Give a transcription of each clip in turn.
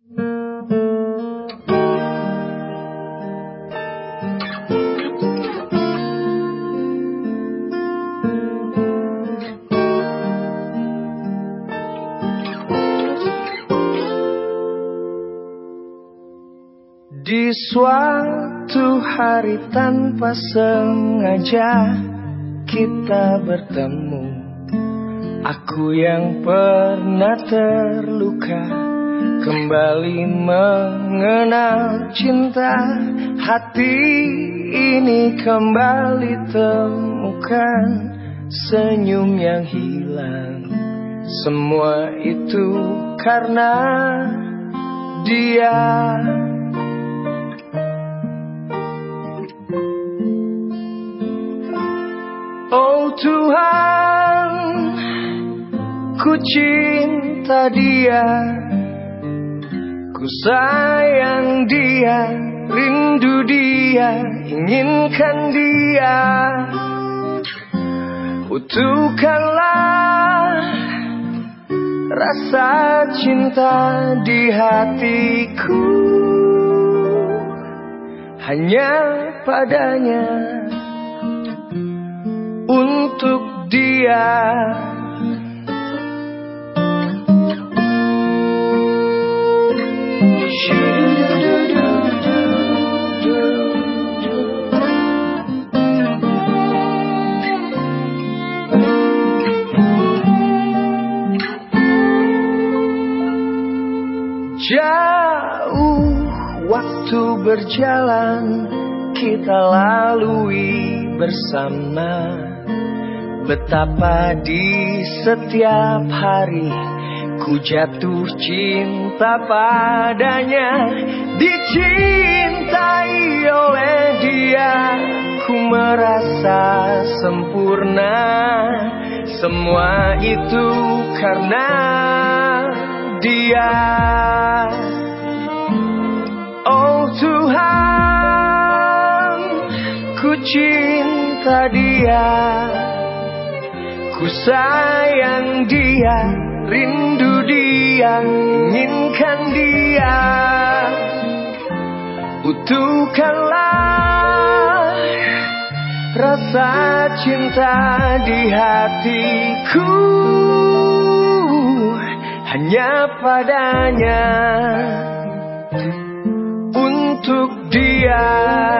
Di suatu hari tanpa sengaja kita bertemu. Aku yang pernah terluka kembali mengenal cinta. Hati ini kembali temukan senyum yang hilang. Semua itu karena dia. Oh Tuhan, ku cinta dia, ku sayang dia, rindu dia, inginkan dia. Utuhkanlah rasa cinta di hatiku, hanya padanya, untuk dia. Jauh waktu berjalan kita lalui bersama. Betapa di setiap hari ku jatuh cinta padanya. Dicintai oleh dia ku merasa sempurna. Semua itu karena dia. Oh Tuhan, ku cinta dia, ku sayang dia, rindu dia, inginkan dia. Utuhkanlah rasa cinta di hatiku, hanya padanya, untuk dia.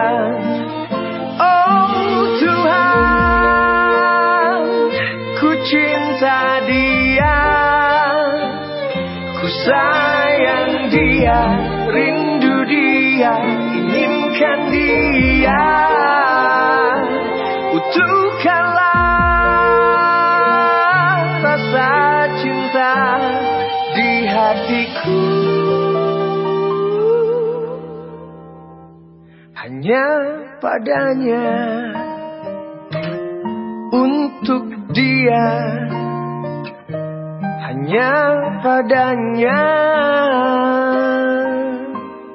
Oh Tuhan, ku cinta dia, ku sayang dia, rindu dia, inginkan dia. Utuhkanlah rasa cinta di hatiku, hanya padanya, untuk dia, hanya padanya,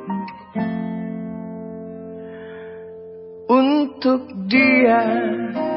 untuk dia.